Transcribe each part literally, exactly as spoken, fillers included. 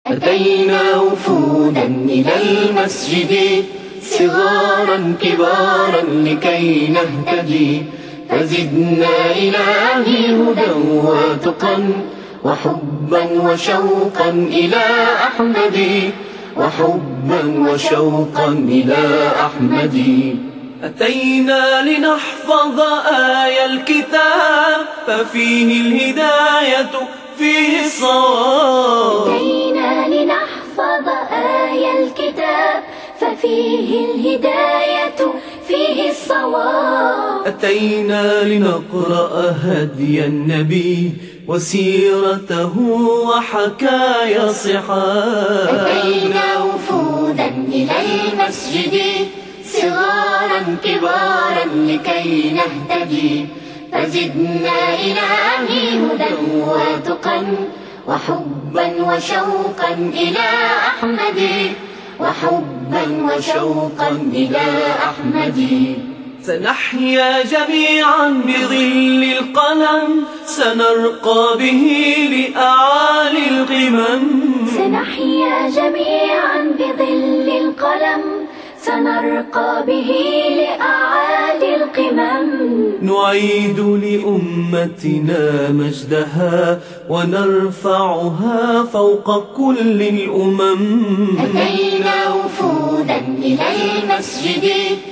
أتينا وفودا إلى المسجد صغارا كبارا لكي نهتدي، فزدنا إلهي هدى وتقا وحبا وشوقا إلى أحمد، وحبا وشوقا إلى أحمد. أتينا لنحفظ آي الكتاب ففيه الهداية فيه الصواب. أتينا لنحفظ آي الكتاب ففيه الهداية فيه الصواب. أتينا لنقرأ هدي النبي وسيرته وحكايا صحاب. أتينا وفودا إلى المسجد صغارا كبارا لكي نهتدي، فزدنا إلهي هدى وتقا وحبا وشوقا إلى أحمد، وحبا وشوقا إلى أحمد. سنحيا جميعا بظل القلم، سنرقى به لأعالي القمم. سنحيا جميعا بظل القلم، سنرقى به لأعالي القمم. نعيد لأمتنا مجدها ونرفعها فوق كل الأمم. أتينا وفودا إلى المسجد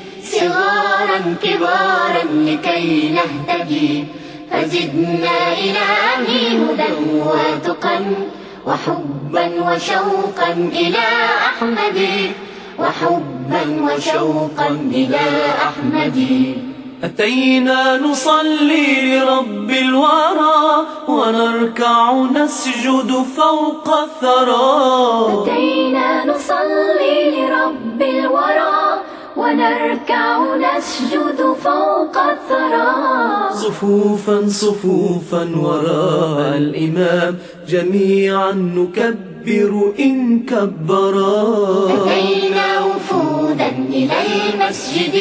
صغارا كبارا لكي نهتدي، فزدنا إلهي هدى وتقا وحبا وشوقا إلى أحمد، وحبا وشوقا إلى أحمد. أتينا نصلي لرب الورى ونركع نسجد فوق الثرى. أتينا نصلي لرب الورى ونركع نسجد فوق الثرى. صفوفا صفوفا وراء الإمام جميعا نكبر إن كبرا. أتينا وفودا إلى المسجد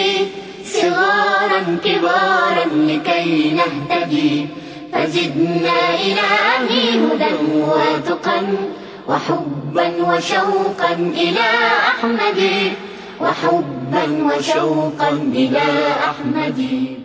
صغارا كبارا لكي نهتدي، فزدنا إلهي هدى وتقا وحبا وشوقا إلى أحمد، وحبا وشوقا إلى أحمد.